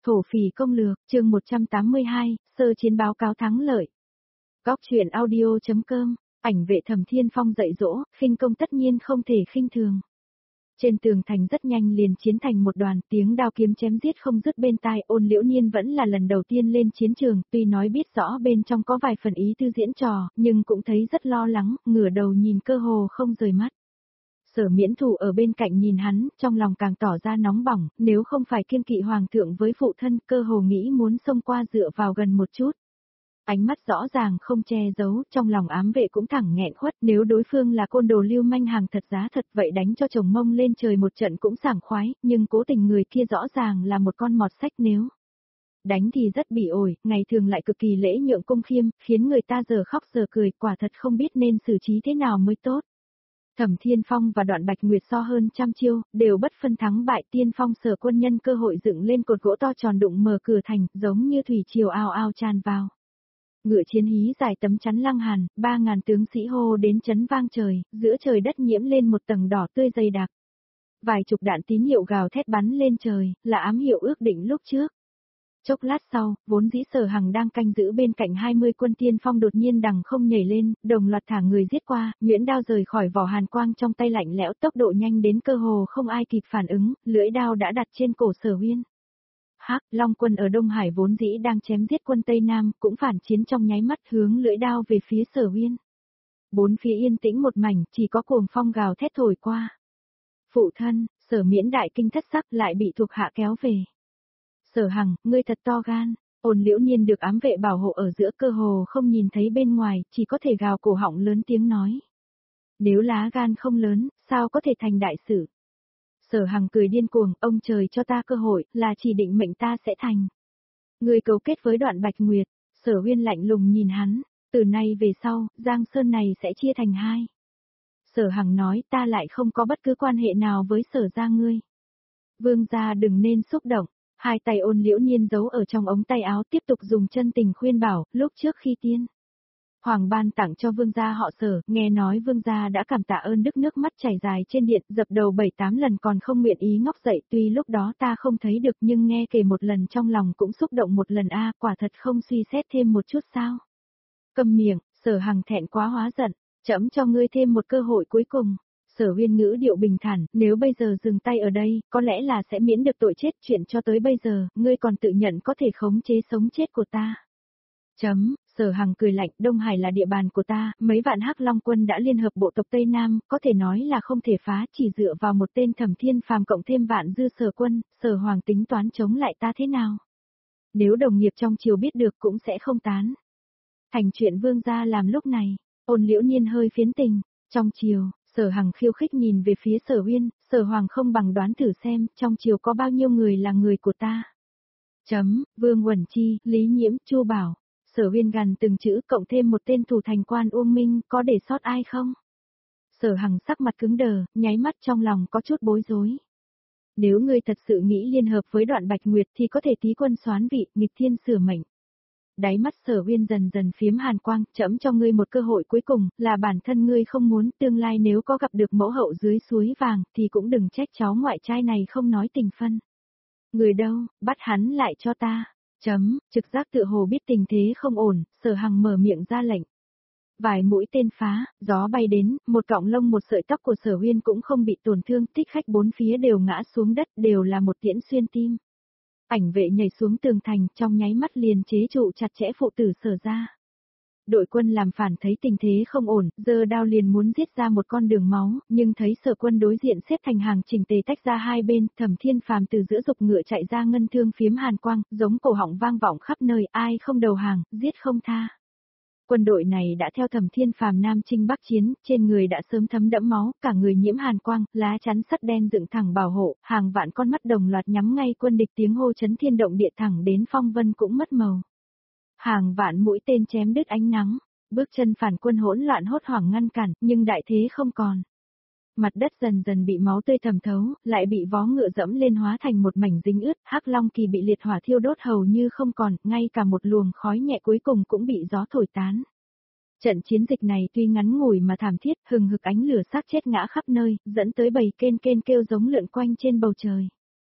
Thổ phỉ công lược, chương 182, sơ chiến báo cáo thắng lợi. Góc truyện audio.com, ảnh vệ Thẩm Thiên Phong dạy dỗ, khinh công tất nhiên không thể khinh thường. Trên tường thành rất nhanh liền chiến thành một đoàn, tiếng đao kiếm chém giết không dứt bên tai. Ôn Liễu Niên vẫn là lần đầu tiên lên chiến trường, tuy nói biết rõ bên trong có vài phần ý tư diễn trò, nhưng cũng thấy rất lo lắng, ngửa đầu nhìn cơ hồ không rời mắt. Sở Miễn Thủ ở bên cạnh nhìn hắn, trong lòng càng tỏ ra nóng bỏng, nếu không phải kiêng kỵ hoàng thượng với phụ thân, cơ hồ nghĩ muốn xông qua dựa vào gần một chút. Ánh mắt rõ ràng không che giấu, trong lòng ám vệ cũng thẳng nghẹn khuất, nếu đối phương là côn đồ lưu manh hàng thật giá thật vậy đánh cho chồng mông lên trời một trận cũng sảng khoái, nhưng cố tình người kia rõ ràng là một con mọt sách nếu. Đánh thì rất bị ổi, ngày thường lại cực kỳ lễ nhượng cung khiêm, khiến người ta giờ khóc giờ cười, quả thật không biết nên xử trí thế nào mới tốt. Thẩm Thiên Phong và Đoạn Bạch Nguyệt so hơn trăm chiêu, đều bất phân thắng bại. Tiên Phong Sở quân nhân cơ hội dựng lên cột gỗ to tròn đụng mở cửa thành, giống như thủy triều ao ao tràn vào. Ngựa chiến hí dài tấm chắn lăng hàn, 3.000 tướng sĩ hô đến chấn vang trời, giữa trời đất nhiễm lên một tầng đỏ tươi dày đặc. Vài chục đạn tín hiệu gào thét bắn lên trời, là ám hiệu ước định lúc trước. Chốc lát sau, vốn dĩ Sở Hằng đang canh giữ bên cạnh 20 quân Tiên Phong đột nhiên đằng không nhảy lên, đồng loạt thả người giết qua, nhuyễn đao rời khỏi vỏ hàn quang trong tay lạnh lẽo, tốc độ nhanh đến cơ hồ không ai kịp phản ứng, lưỡi đao đã đặt trên cổ Sở Huyên. Hắc, Long quân ở Đông Hải vốn dĩ đang chém giết quân Tây Nam, cũng phản chiến trong nháy mắt hướng lưỡi đao về phía Sở Huyên. Bốn phía yên tĩnh một mảnh, chỉ có cuồng phong gào thét thổi qua. Phụ thân, Sở Miễn đại kinh thất sắc lại bị thuộc hạ kéo về. Sở Hằng, ngươi thật to gan. Ôn Liễu Niên được ám vệ bảo hộ ở giữa, cơ hồ không nhìn thấy bên ngoài, chỉ có thể gào cổ họng lớn tiếng nói. Nếu lá gan không lớn, sao có thể thành đại sự? Sở Hằng cười điên cuồng, ông trời cho ta cơ hội, là chỉ định mệnh ta sẽ thành. Ngươi cấu kết với Đoạn Bạch Nguyệt. Sở Huyên lạnh lùng nhìn hắn, từ nay về sau, Giang Sơn này sẽ chia thành hai. Sở Hằng nói, ta lại không có bất cứ quan hệ nào với Sở gia ngươi. Vương gia đừng nên xúc động. Hai tay Ôn Liễu Niên giấu ở trong ống tay áo, tiếp tục dùng chân tình khuyên bảo, lúc trước khi tiên Hoàng ban tặng cho vương gia họ Sở, nghe nói vương gia đã cảm tạ ơn đức, nước mắt chảy dài trên điện, dập đầu 7-8 lần còn không nguyện ý ngóc dậy, tuy lúc đó ta không thấy được nhưng nghe kể một lần trong lòng cũng xúc động một lần a, quả thật không suy xét thêm một chút sao? Câm miệng, Sở Hằng thẹn quá hóa giận, trẫm cho ngươi thêm một cơ hội cuối cùng. Sở Huyên ngữ điệu bình thản, nếu bây giờ dừng tay ở đây, có lẽ là sẽ miễn được tội chết, chuyện cho tới bây giờ, ngươi còn tự nhận có thể khống chế sống chết của ta. Sở Hằng cười lạnh, Đông Hải là địa bàn của ta, mấy vạn Hắc Long quân đã liên hợp bộ tộc Tây Nam, có thể nói là không thể phá, chỉ dựa vào một tên Thẩm Thiên Phàm cộng thêm vạn dư Sở quân, Sở Hoàng tính toán chống lại ta thế nào? Nếu đồng nghiệp trong triều biết được cũng sẽ không tán thành chuyện vương gia làm lúc này. Ôn Liễu Niên hơi phiến tình, trong triều. Sở Hằng khiêu khích nhìn về phía Sở Huyên, Sở Hoàng không bằng đoán thử xem, trong triều có bao nhiêu người là người của ta. Vương Uẩn Chi, Lý Nhiễm, Chu Bảo. Sở Huyên gằn từng chữ, cộng thêm một tên thủ thành quan Uông Minh, có để sót ai không? Sở Hằng sắc mặt cứng đờ, nháy mắt trong lòng có chút bối rối. Nếu ngươi thật sự nghĩ liên hợp với Đoạn Bạch Nguyệt thì có thể tí quân soán vị, nghịch thiên sửa mệnh. Đáy mắt Sở Huyên dần dần phiếm hàn quang, trẫm cho ngươi một cơ hội cuối cùng, là bản thân ngươi không muốn, tương lai nếu có gặp được mẫu hậu dưới suối vàng, thì cũng đừng trách cháu ngoại trai này không nói tình phân. Người đâu, bắt hắn lại cho ta. Trực giác tựa hồ biết tình thế không ổn, Sở Hằng mở miệng ra lệnh. Vài mũi tên phá, gió bay đến, một cọng lông một sợi tóc của Sở Huyên cũng không bị tổn thương, tích khách bốn phía đều ngã xuống đất, đều là một tiễn xuyên tim. Ảnh vệ nhảy xuống tường thành, trong nháy mắt liền chế trụ chặt chẽ phụ tử Sở ra. Đội quân làm phản thấy tình thế không ổn, giơ đao liền muốn giết ra một con đường máu, nhưng thấy Sở quân đối diện xếp thành hàng chỉnh tề tách ra hai bên, Thẩm Thiên Phàm từ giữa dục ngựa chạy ra, ngân thương phiếm hàn quang, giống cổ họng vang vọng khắp nơi, ai không đầu hàng, giết không tha. Quân đội này đã theo Thẩm Thiên Phàm Nam chinh Bắc chiến, trên người đã sớm thấm đẫm máu, cả người nhiễm hàn quang, lá chắn sắt đen dựng thẳng bảo hộ, hàng vạn con mắt đồng loạt nhắm ngay quân địch, tiếng hô chấn thiên động địa, thẳng đến phong vân cũng mất màu. Hàng vạn mũi tên chém đứt ánh nắng, bước chân phản quân hỗn loạn hốt hoảng ngăn cản, nhưng đại thế không còn. Mặt đất dần dần bị máu tươi thẩm thấu, lại bị vó ngựa dẫm lên hóa thành một mảnh dính ướt, Hắc Long Kỳ bị liệt hỏa thiêu đốt hầu như không còn, ngay cả một luồng khói nhẹ cuối cùng cũng bị gió thổi tán. Trận chiến dịch này tuy ngắn ngủi mà thảm thiết, hừng hực ánh lửa xác chết ngã khắp nơi, dẫn tới bầy kên kêu giống lượn quanh trên bầu trời.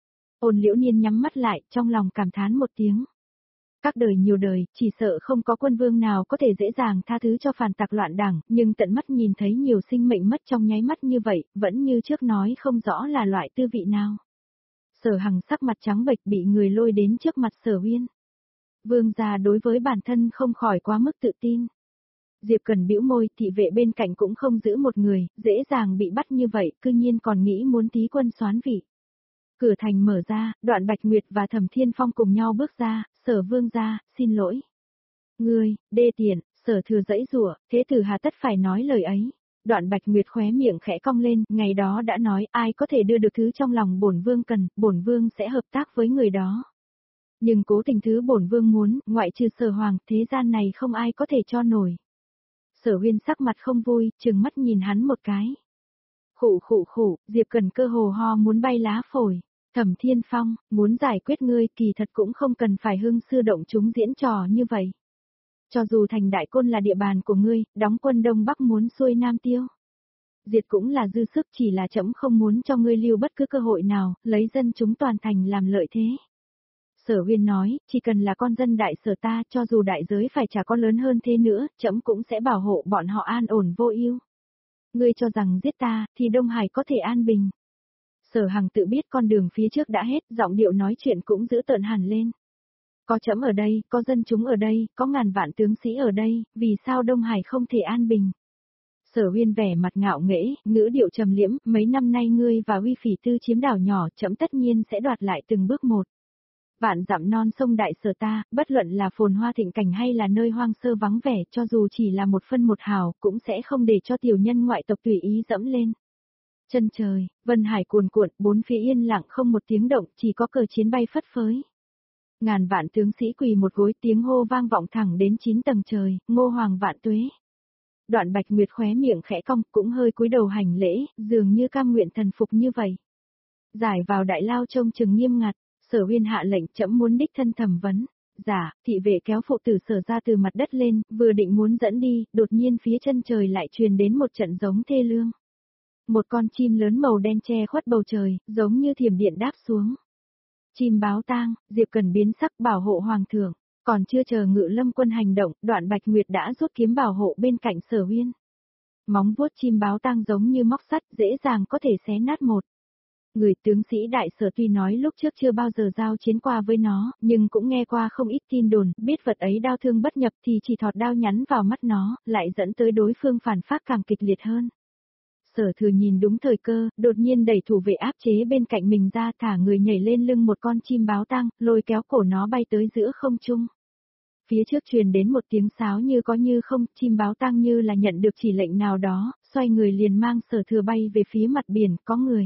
Ôn Liễu Niên nhắm mắt lại, trong lòng cảm thán một tiếng. Các đời nhiều đời, chỉ sợ không có quân vương nào có thể dễ dàng tha thứ cho phản tặc loạn đảng, nhưng tận mắt nhìn thấy nhiều sinh mệnh mất trong nháy mắt như vậy, vẫn như trước nói không rõ là loại tư vị nào. Sở Hằng sắc mặt trắng bệch bị người lôi đến trước mặt Sở Uyên. Vương gia đối với bản thân không khỏi quá mức tự tin. Diệp Cần bĩu môi, thị vệ bên cạnh cũng không giữ một người, dễ dàng bị bắt như vậy, cư nhiên còn nghĩ muốn tí quân soán vị. Cửa thành mở ra, Đoạn Bạch Nguyệt và Thẩm Thiên Phong cùng nhau bước ra, Sở vương gia, xin lỗi. Ngươi, đê tiện, Sở thừa dãy rủa, thế tử hà tất phải nói lời ấy. Đoạn Bạch Nguyệt khóe miệng khẽ cong lên, ngày đó đã nói ai có thể đưa được thứ trong lòng bổn vương cần, bổn vương sẽ hợp tác với người đó. Nhưng cố tình thứ bổn vương muốn, ngoại trừ Sở hoàng, thế gian này không ai có thể cho nổi. Sở Uyên sắc mặt không vui, trừng mắt nhìn hắn một cái. Khụ, Diệp Cần cơ hồ ho muốn bay lá phổi. Thẩm Thiên Phong, muốn giải quyết ngươi kỳ thật cũng không cần phải hưng sư động chúng diễn trò như vậy. Cho dù thành Đại Côn là địa bàn của ngươi, đóng quân Đông Bắc muốn xuôi Nam Tiêu. Diệt cũng là dư sức, chỉ là trẫm không muốn cho ngươi lưu bất cứ cơ hội nào, lấy dân chúng toàn thành làm lợi thế. Sở Uyên nói, chỉ cần là con dân đại sở ta, cho dù đại giới phải trả có lớn hơn thế nữa, trẫm cũng sẽ bảo hộ bọn họ an ổn vô ưu. Ngươi cho rằng giết ta, thì Đông Hải có thể an bình. Sở Hằng tự biết con đường phía trước đã hết, giọng điệu nói chuyện cũng giữ tợn hẳn lên. Có trẫm ở đây, có dân chúng ở đây, có ngàn vạn tướng sĩ ở đây, vì sao Đông Hải không thể an bình? Sở Uyên vẻ mặt ngạo nghễ, ngữ điệu trầm liễm, mấy năm nay ngươi và Uy Phỉ Tư chiếm đảo nhỏ, trẫm tất nhiên sẽ đoạt lại từng bước một. Vạn dặm non sông đại sở ta, bất luận là phồn hoa thịnh cảnh hay là nơi hoang sơ vắng vẻ, cho dù chỉ là một phân một hào, cũng sẽ không để cho tiểu nhân ngoại tộc tùy ý dẫm lên. Chân trời, vân hải cuồn cuộn, bốn phía yên lặng không một tiếng động, chỉ có cờ chiến bay phất phới. Ngàn vạn tướng sĩ quỳ một gối, tiếng hô vang vọng thẳng đến 9 tầng trời, Ngô Hoàng vạn tuế. Đoạn Bạch Nguyệt khóe miệng khẽ cong, cũng hơi cúi đầu hành lễ, dường như cam nguyện thần phục như vậy. Giải vào đại lao trông chừng nghiêm ngặt, Sở Uyên hạ lệnh, trẫm muốn đích thân thẩm vấn. Dạ, thị vệ kéo phụ tử Sở ra từ mặt đất lên, vừa định muốn dẫn đi, đột nhiên phía chân trời lại truyền đến một trận giống thê lương. Một con chim lớn màu đen che khuất bầu trời, giống như thiểm điện đáp xuống. Chim báo tang, Diệp Cần biến sắc bảo hộ hoàng thượng, còn chưa chờ Ngự Lâm quân hành động, Đoạn Bạch Nguyệt đã rút kiếm bảo hộ bên cạnh Sở Uyên. Móng vuốt chim báo tang giống như móc sắt, dễ dàng có thể xé nát một. Người tướng sĩ đại sở tuy nói lúc trước chưa bao giờ giao chiến qua với nó, nhưng cũng nghe qua không ít tin đồn, biết vật ấy đao thương bất nhập thì chỉ thọt đao nhắn vào mắt nó, lại dẫn tới đối phương phản phát càng kịch liệt hơn. Sở Thừa nhìn đúng thời cơ, đột nhiên đẩy thủ vệ áp chế bên cạnh mình ra, thả người nhảy lên lưng một con chim báo tang, lôi kéo cổ nó bay tới giữa không trung. Phía trước truyền đến một tiếng sáo như có như không, chim báo tang như là nhận được chỉ lệnh nào đó, xoay người liền mang Sở Thừa bay về phía mặt biển, có người.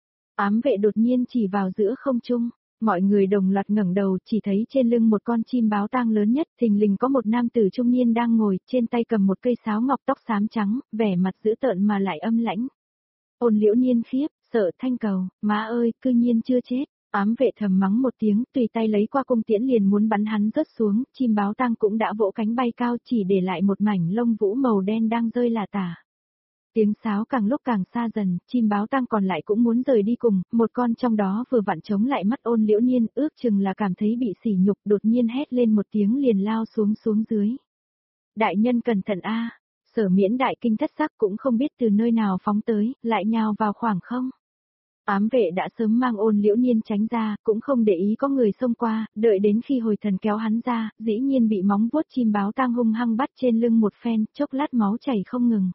Ám vệ đột nhiên chỉ vào giữa không trung, mọi người đồng loạt ngẩng đầu, chỉ thấy trên lưng một con chim báo tang lớn nhất, thình lình có một nam tử trung niên đang ngồi, trên tay cầm một cây sáo ngọc, tóc xám trắng, vẻ mặt dữ tợn mà lại âm lãnh. Ôn Liễu Niên khiếp, sợ Thanh Cầu, má ơi, cư nhiên chưa chết. Ám vệ thầm mắng một tiếng, tùy tay lấy qua cung tiễn liền muốn bắn hắn rớt xuống, chim báo tang cũng đã vỗ cánh bay cao, chỉ để lại một mảnh lông vũ màu đen đang rơi lả tả. Tiếng sáo càng lúc càng xa dần, chim báo tang còn lại cũng muốn rời đi cùng, một con trong đó vừa vặn chống lại mắt Ôn Liễu Niên, ước chừng là cảm thấy bị sỉ nhục, đột nhiên hét lên một tiếng liền lao xuống dưới. Đại nhân cẩn thận a! Sở Miễn đại kinh thất sắc cũng không biết từ nơi nào phóng tới, lại nhào vào khoảng không. Ám vệ đã sớm mang Ôn Liễu Niên tránh ra, cũng không để ý có người xông qua, đợi đến khi hồi thần kéo hắn ra, dĩ nhiên bị móng vuốt chim báo tang hung hăng bắt trên lưng một phen, chốc lát máu chảy không ngừng.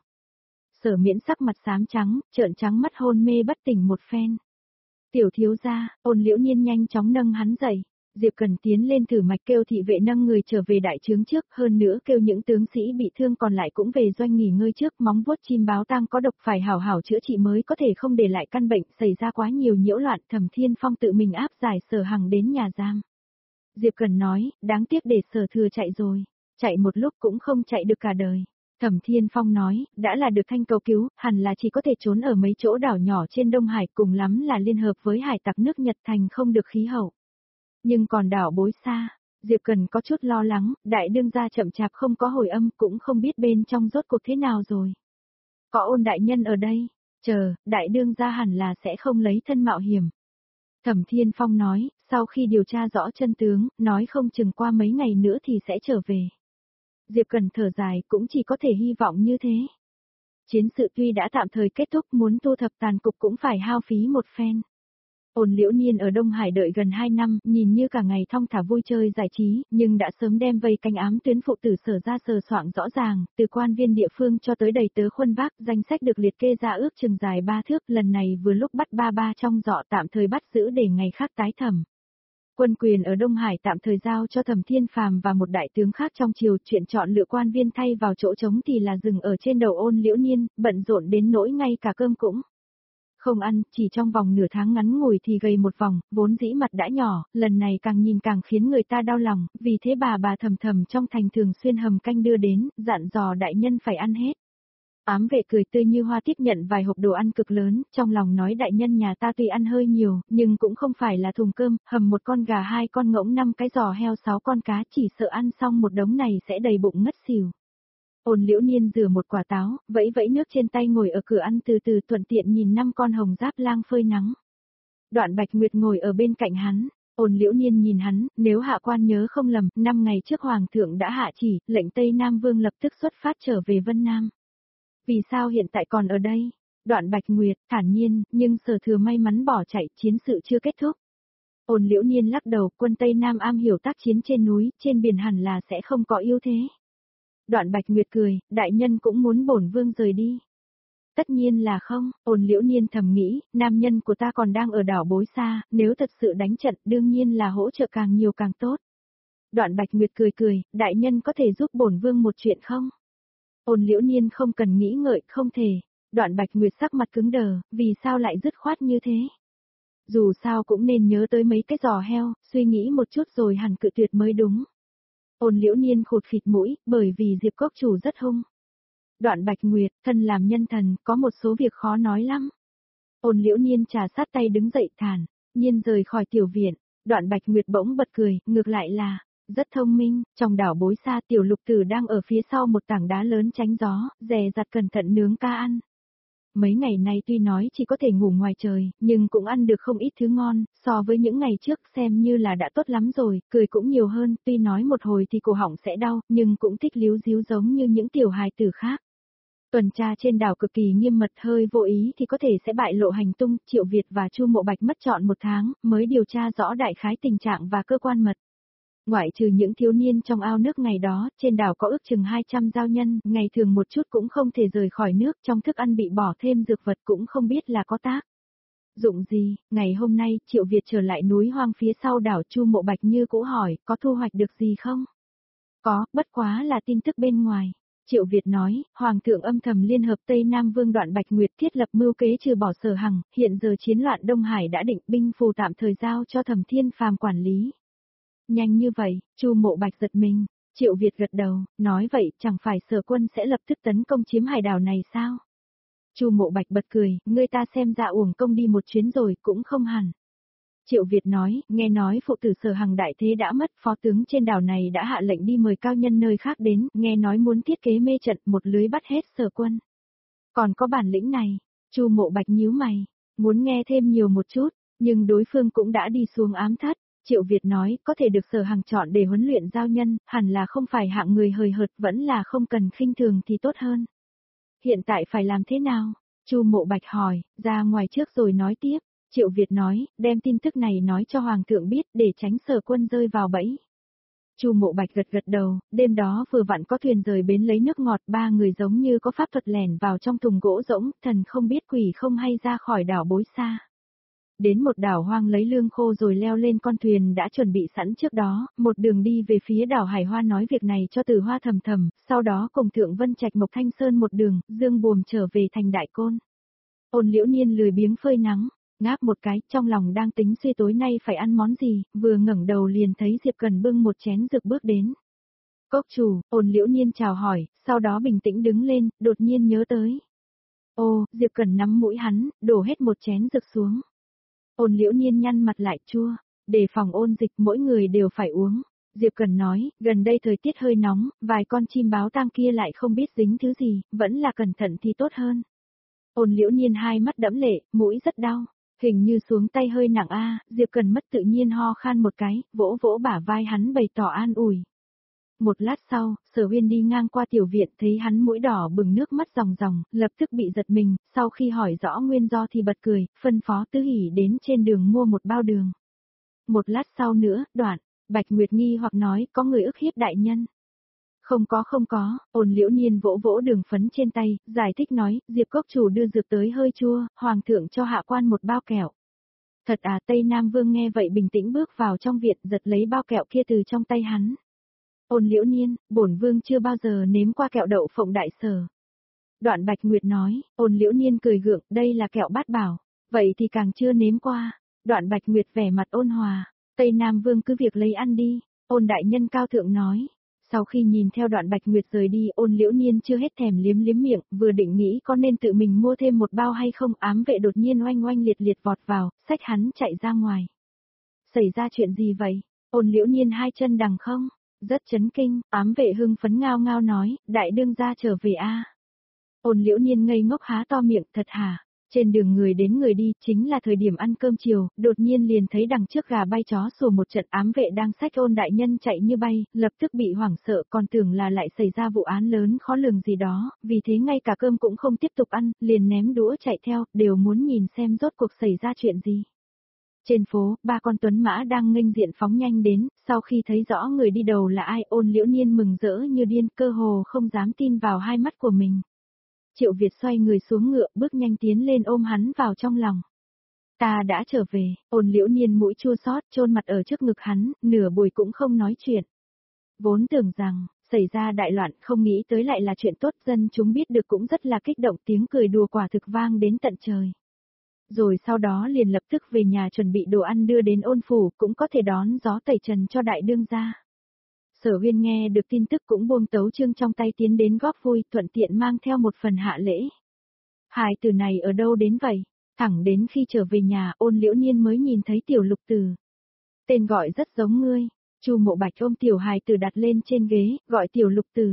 Sở Miễn sắc mặt xám trắng, trợn trắng mắt hôn mê bất tỉnh một phen. Tiểu thiếu gia, Ôn Liễu Niên nhanh chóng nâng hắn dậy. Diệp Cần tiến lên thử mạch kêu thị vệ nâng người trở về đại trướng trước, hơn nữa kêu những tướng sĩ bị thương còn lại cũng về doanh nghỉ ngơi trước, móng vuốt chim báo tang có độc phải hảo hảo chữa trị mới có thể không để lại căn bệnh xảy ra quá nhiều nhiễu loạn. Thẩm Thiên Phong tự mình áp giải Sở Hằng đến nhà giam. Diệp Cần nói, đáng tiếc để Sở Thừa chạy rồi, chạy một lúc cũng không chạy được cả đời. Thẩm Thiên Phong nói, đã là được Thanh Cầu cứu, hẳn là chỉ có thể trốn ở mấy chỗ đảo nhỏ trên Đông Hải, cùng lắm là liên hợp với hải tặc nước Nhật thành không được khí hậu. Nhưng còn đảo bối xa, Diệp Cần có chút lo lắng, đại đương gia chậm chạp không có hồi âm, cũng không biết bên trong rốt cuộc thế nào rồi. Có Ôn đại nhân ở đây, đại đương gia hẳn là sẽ không lấy thân mạo hiểm. Thẩm Thiên Phong nói, sau khi điều tra rõ chân tướng, nói không chừng qua mấy ngày nữa thì sẽ trở về. Diệp Cần thở dài cũng chỉ có thể hy vọng như thế. Chiến sự tuy đã tạm thời kết thúc, muốn thu thập tàn cục cũng phải hao phí một phen. Ôn Liễu Niên ở Đông Hải đợi gần 2 năm, nhìn như cả ngày thong thả vui chơi giải trí, nhưng đã sớm đem vây canh ám tuyến phụ tử Sở ra sờ soạng rõ ràng, từ quan viên địa phương cho tới đầy tớ khuân vác, danh sách được liệt kê ra ước chừng dài 3 thước, lần này vừa lúc bắt ba trong dọ tạm thời bắt giữ để ngày khác tái thẩm. Quân quyền ở Đông Hải tạm thời giao cho Thẩm Thiên Phàm và một đại tướng khác trong triều, chuyện chọn lựa quan viên thay vào chỗ trống thì là dừng ở trên đầu Ôn Liễu Niên, bận rộn đến nỗi ngay cả cơm cũng không ăn, chỉ trong vòng nửa tháng ngắn ngủi thì gầy một vòng, vốn dĩ mặt đã nhỏ, lần này càng nhìn càng khiến người ta đau lòng, vì thế bà thầm trong thành thường xuyên hầm canh đưa đến, dặn dò đại nhân phải ăn hết. Ám vệ cười tươi như hoa tiếp nhận vài hộp đồ ăn cực lớn, trong lòng nói đại nhân nhà ta tuy ăn hơi nhiều, nhưng cũng không phải là thùng cơm, hầm 1 con gà 2 con ngỗng 5 cái giò heo 6 con cá, chỉ sợ ăn xong một đống này sẽ đầy bụng ngất xỉu. Ôn Liễu Niên rửa một quả táo, vẫy vẫy nước trên tay ngồi ở cửa ăn từ từ thuận tiện nhìn 5 con hồng giáp lang phơi nắng. Đoạn Bạch Nguyệt ngồi ở bên cạnh hắn, Ôn Liễu Niên nhìn hắn, nếu hạ quan nhớ không lầm, 5 ngày trước Hoàng thượng đã hạ chỉ, lệnh Tây Nam Vương lập tức xuất phát trở về Vân Nam. Vì sao hiện tại còn ở đây? Đoạn Bạch Nguyệt, thản nhiên, nhưng Sở Thừa may mắn bỏ chạy, chiến sự chưa kết thúc. Ôn Liễu Niên lắc đầu, quân Tây Nam am hiểu tác chiến trên núi, trên biển hẳn là sẽ không có ưu thế. Đoạn Bạch Nguyệt cười, đại nhân cũng muốn bổn vương rời đi. Tất nhiên là không, Ôn Liễu Niên thầm nghĩ, nam nhân của ta còn đang ở đảo Bối Sa, nếu thật sự đánh trận đương nhiên là hỗ trợ càng nhiều càng tốt. Đoạn Bạch Nguyệt cười, đại nhân có thể giúp bổn vương một chuyện không? Ôn Liễu Niên không cần nghĩ ngợi, không thể. Đoạn Bạch Nguyệt sắc mặt cứng đờ, vì sao lại dứt khoát như thế? Dù sao cũng nên nhớ tới mấy cái giò heo, suy nghĩ một chút rồi hẳn cự tuyệt mới đúng. Ôn Liễu Niên khụt khịt mũi, bởi vì Diệp Cốc Chủ rất hung. Đoạn Bạch Nguyệt, thân làm nhân thần, có một số việc khó nói lắm. Ôn Liễu Niên trà sát tay đứng dậy thản, nhiên rời khỏi tiểu viện. Đoạn Bạch Nguyệt bỗng bật cười, ngược lại là rất thông minh, trong đảo Bối Sa tiểu lục tử đang ở phía sau một tảng đá lớn tránh gió, dè dặt cẩn thận nướng ca ăn. Mấy ngày nay tuy nói chỉ có thể ngủ ngoài trời, nhưng cũng ăn được không ít thứ ngon, so với những ngày trước xem như là đã tốt lắm rồi, cười cũng nhiều hơn, tuy nói một hồi thì cổ họng sẽ đau, nhưng cũng thích líu díu giống như những tiểu hài tử khác. Tuần tra trên đảo cực kỳ nghiêm mật, hơi vô ý thì có thể sẽ bại lộ hành tung, Triệu Việt và Chu Mộ Bạch mất trọn 1 tháng, mới điều tra rõ đại khái tình trạng và cơ quan mật. Ngoại trừ những thiếu niên trong ao nước ngày đó, trên đảo có ước chừng 200 giao nhân, ngày thường một chút cũng không thể rời khỏi nước, trong thức ăn bị bỏ thêm dược vật cũng không biết là có tác dụng gì. Ngày hôm nay, Triệu Việt trở lại núi hoang phía sau đảo, Chu Mộ Bạch như cũ hỏi, có thu hoạch được gì không? Có, bất quá là tin tức bên ngoài. Triệu Việt nói, Hoàng thượng âm thầm liên hợp Tây Nam Vương Đoạn Bạch Nguyệt thiết lập mưu kế trừ bỏ Sở Hằng, hiện giờ chiến loạn Đông Hải đã định, binh phù tạm thời giao cho Thẩm Thiên Phàm quản lý. Nhanh như vậy, Chu Mộ Bạch giật mình. Triệu Việt gật đầu, nói vậy chẳng phải Sở quân sẽ lập tức tấn công chiếm hải đảo này sao? Chu Mộ Bạch bật cười, ngươi ta xem ra uổng công đi một chuyến rồi, cũng không hẳn. Triệu Việt nói, nghe nói phụ tử Sở Hằng đại thế đã mất, phó tướng trên đảo này đã hạ lệnh đi mời cao nhân nơi khác đến, nghe nói muốn thiết kế mê trận, một lưới bắt hết Sở quân. Còn có bản lĩnh này, Chu Mộ Bạch nhíu mày, muốn nghe thêm nhiều một chút, nhưng đối phương cũng đã đi xuống ám thất. Triệu Việt nói, có thể được Sở Hằng chọn để huấn luyện giao nhân, hẳn là không phải hạng người hời hợt, vẫn là không cần khinh thường thì tốt hơn. Hiện tại phải làm thế nào? Chu Mộ Bạch hỏi, ra ngoài trước rồi nói tiếp. Triệu Việt nói, đem tin tức này nói cho Hoàng thượng biết để tránh Sở quân rơi vào bẫy. Chu Mộ Bạch gật đầu, đêm đó vừa vặn có thuyền rời bến lấy nước ngọt, 3 người giống như có pháp thuật lẻn vào trong thùng gỗ rỗng, thần không biết quỷ không hay ra khỏi đảo Bối Sa. Đến một đảo hoang lấy lương khô rồi leo lên con thuyền đã chuẩn bị sẵn trước đó, một đường đi về phía đảo Hải Hoa nói việc này cho Từ Hoa thầm, sau đó cùng Thượng Vân Trạch Mộc Thanh Sơn một đường, dương buồm trở về thành Đại Côn. Ôn Liễu Niên lười biếng phơi nắng, ngáp một cái, trong lòng đang tính suy tối nay phải ăn món gì, vừa ngẩng đầu liền thấy Diệp Cần bưng một chén rực bước đến. Cốc chủ, Ôn Liễu Niên chào hỏi, sau đó bình tĩnh đứng lên, đột nhiên nhớ tới. Ô, Diệp Cần nắm mũi hắn, đổ hết một chén rực xuống. Ôn Liễu Niên nhăn mặt lại chua, để phòng ôn dịch mỗi người đều phải uống. Diệp Cần nói, gần đây thời tiết hơi nóng, vài con chim báo tang kia lại không biết dính thứ gì, vẫn là cẩn thận thì tốt hơn. Ôn Liễu Niên hai mắt đẫm lệ, mũi rất đau. Hình như xuống tay hơi nặng a, Diệp Cần mất tự nhiên ho khan một cái, vỗ vỗ bả vai hắn bày tỏ an ủi. Một lát sau, Sở Uyên đi ngang qua tiểu viện thấy hắn mũi đỏ bừng nước mắt ròng ròng, lập tức bị giật mình, sau khi hỏi rõ nguyên do thì bật cười, phân phó Tứ Hỷ đến trên đường mua một bao đường. Một lát sau nữa, Đoạn, Bạch Nguyệt nghi hoặc nói có người ức hiếp đại nhân. Không có, Ôn Liễu Niên vỗ vỗ đường phấn trên tay, giải thích nói, Diệp Cốc chủ đưa dược tới hơi chua, hoàng thượng cho hạ quan một bao kẹo. Thật à, Tây Nam Vương nghe vậy bình tĩnh bước vào trong viện, giật lấy bao kẹo kia từ trong tay hắn. Ôn Liễu Niên, bổn vương chưa bao giờ nếm qua kẹo đậu phộng đại sở. Đoạn Bạch Nguyệt nói, Ôn Liễu Niên cười gượng, đây là kẹo bát bảo, vậy thì càng chưa nếm qua. Đoạn Bạch Nguyệt vẻ mặt ôn hòa, Tây Nam Vương cứ việc lấy ăn đi, Ôn đại nhân cao thượng nói. Sau khi nhìn theo Đoạn Bạch Nguyệt rời đi, Ôn Liễu Niên chưa hết thèm liếm liếm miệng, vừa định nghĩ có nên tự mình mua thêm một bao hay không, ám vệ đột nhiên oanh oanh liệt liệt vọt vào, xách hắn chạy ra ngoài. Xảy ra chuyện gì vậy? Ôn Liễu Niên hai chân đằng không? Rất chấn kinh, ám vệ hưng phấn ngao ngao nói, đại đương gia trở về a. Ôn Liễu Niên ngây ngốc há to miệng, thật hả? Trên đường người đến người đi, chính là thời điểm ăn cơm chiều, đột nhiên liền thấy đằng trước gà bay chó sủa một trận, ám vệ đang xách Ôn đại nhân chạy như bay, lập tức bị hoảng sợ, còn tưởng là lại xảy ra vụ án lớn khó lường gì đó, vì thế ngay cả cơm cũng không tiếp tục ăn, liền ném đũa chạy theo, đều muốn nhìn xem rốt cuộc xảy ra chuyện gì. Trên phố, ba con tuấn mã đang nghênh diện phóng nhanh đến, sau khi thấy rõ người đi đầu là ai, Ôn Liễu Niên mừng rỡ như điên, cơ hồ không dám tin vào hai mắt của mình. Triệu Việt xoay người xuống ngựa, bước nhanh tiến lên ôm hắn vào trong lòng. Ta đã trở về, Ôn Liễu Niên mũi chua xót, chôn mặt ở trước ngực hắn, nửa buổi cũng không nói chuyện. Vốn tưởng rằng, xảy ra đại loạn, không nghĩ tới lại là chuyện tốt, dân chúng biết được cũng rất là kích động, tiếng cười đùa quả thực vang đến tận trời. Rồi sau đó liền lập tức về nhà chuẩn bị đồ ăn đưa đến Ôn phủ, cũng có thể đón gió tẩy trần cho đại đương gia. Sở Huyên nghe được tin tức cũng buông tấu chương trong tay tiến đến góp vui, thuận tiện mang theo một phần hạ lễ. Hài tử này ở đâu đến vậy? Thẳng đến khi trở về nhà, Ôn Liễu Niên mới nhìn thấy tiểu lục tử. Tên gọi rất giống ngươi. Chu Mộ Bạch ôm tiểu hài tử đặt lên trên ghế, gọi tiểu lục tử.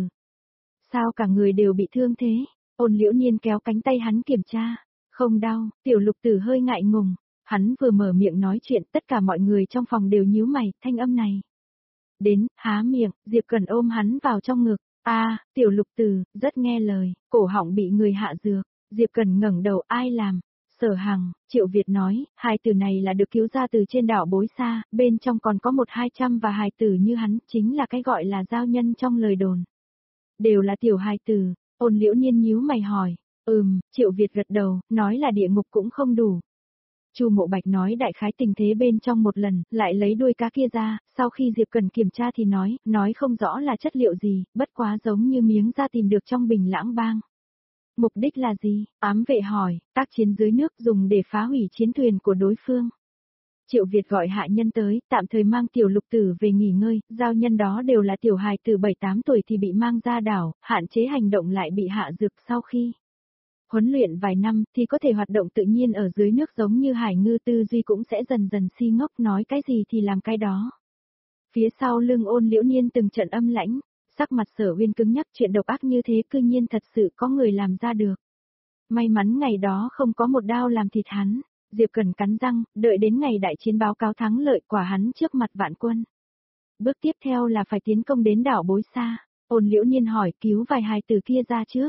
Sao cả người đều bị thương thế? Ôn Liễu Niên kéo cánh tay hắn kiểm tra. Không đau, tiểu lục tử hơi ngại ngùng. Hắn vừa mở miệng nói chuyện, tất cả mọi người trong phòng đều nhíu mày, thanh âm này. Đến, há miệng, Diệp Cần ôm hắn vào trong ngực. Tiểu lục tử, rất nghe lời, cổ họng bị người hạ dược. Diệp Cần ngẩng đầu, ai làm? Sở Hằng, Triệu Việt nói, hài tử này là được cứu ra từ trên đảo Bối Sa, bên trong còn có 100-200 và hài tử như hắn, chính là cái gọi là giao nhân trong lời đồn. Đều là tiểu hài tử, Ôn Liễu Niên nhíu mày hỏi. Triệu Việt gật đầu, nói là địa ngục cũng không đủ. Chu Mộ Bạch nói đại khái tình thế bên trong một lần, lại lấy đuôi cá kia ra, sau khi Diệp Cần kiểm tra thì nói không rõ là chất liệu gì, bất quá giống như miếng da tìm được trong bình lãng bang. Mục đích là gì? Ám vệ hỏi, tác chiến dưới nước dùng để phá hủy chiến thuyền của đối phương. Triệu Việt gọi hạ nhân tới, tạm thời mang tiểu lục tử về nghỉ ngơi, giao nhân đó đều là tiểu hài từ 7-8 tuổi thì bị mang ra đảo, hạn chế hành động lại bị hạ dược sau khi huấn luyện vài năm thì có thể hoạt động tự nhiên ở dưới nước giống như hải ngư, tư duy cũng sẽ dần dần si ngốc, nói cái gì thì làm cái đó. Phía sau lưng Ôn Liễu Niên từng trận âm lãnh, sắc mặt Sở Uyên cứng nhắc, chuyện độc ác như thế cư nhiên thật sự có người làm ra được. May mắn ngày đó không có một đao làm thịt hắn, Diệp Cần cắn răng, đợi đến ngày đại chiến báo cáo thắng lợi quả hắn trước mặt vạn quân. Bước tiếp theo là phải tiến công đến đảo Bối Sa. Ôn Liễu Niên hỏi, cứu vài hài tử kia ra trước.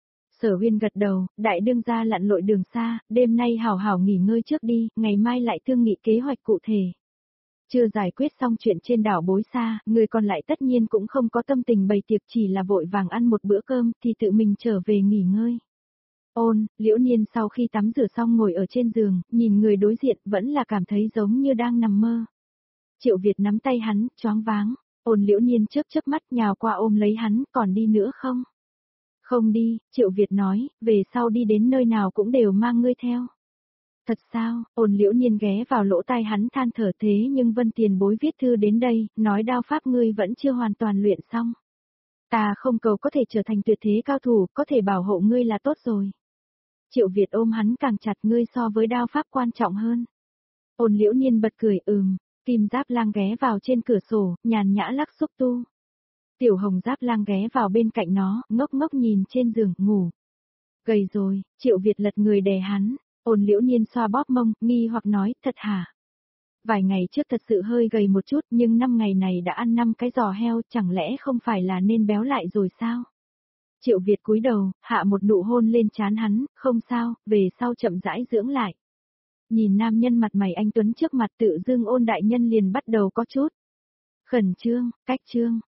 Sở Uyên gật đầu, đại đương gia lặn lội đường xa, đêm nay hảo hảo nghỉ ngơi trước đi, ngày mai lại thương nghị kế hoạch cụ thể. Chưa giải quyết xong chuyện trên đảo Bối Sa, người còn lại tất nhiên cũng không có tâm tình bày tiệc, chỉ là vội vàng ăn một bữa cơm thì tự mình trở về nghỉ ngơi. Ôn, Liễu Niên sau khi tắm rửa xong ngồi ở trên giường, nhìn người đối diện vẫn là cảm thấy giống như đang nằm mơ. Triệu Việt nắm tay hắn, choáng váng. Ôn Liễu Niên chớp mắt nhào qua ôm lấy hắn, còn đi nữa không? Không đi, Triệu Việt nói, về sau đi đến nơi nào cũng đều mang ngươi theo. Thật sao? Ôn Liễu Niên ghé vào lỗ tai hắn than thở, thế nhưng Vân tiền bối viết thư đến đây, nói đao pháp ngươi vẫn chưa hoàn toàn luyện xong. Ta không cầu có thể trở thành tuyệt thế cao thủ, có thể bảo hộ ngươi là tốt rồi. Triệu Việt ôm hắn càng chặt, ngươi so với đao pháp quan trọng hơn. Ôn Liễu Niên bật cười, Kim Giáp Lang ghé vào trên cửa sổ, nhàn nhã lắc xúc tu. Tiểu Hồng Giáp Lang ghé vào bên cạnh nó, ngốc ngốc nhìn trên giường, ngủ. Gầy rồi, Triệu Việt lật người đè hắn. Ôn Liễu Nhiên xoa bóp mông, nghi hoặc nói, thật hả? Vài ngày trước thật sự hơi gầy một chút nhưng 5 ngày này đã ăn 5 cái giò heo, chẳng lẽ không phải là nên béo lại rồi sao? Triệu Việt cúi đầu, hạ một nụ hôn lên trán hắn, không sao, về sau chậm rãi dưỡng lại. Nhìn nam nhân mặt mày anh tuấn trước mặt tự dưng Ôn đại nhân liền bắt đầu có chút khẩn trương, cách trương.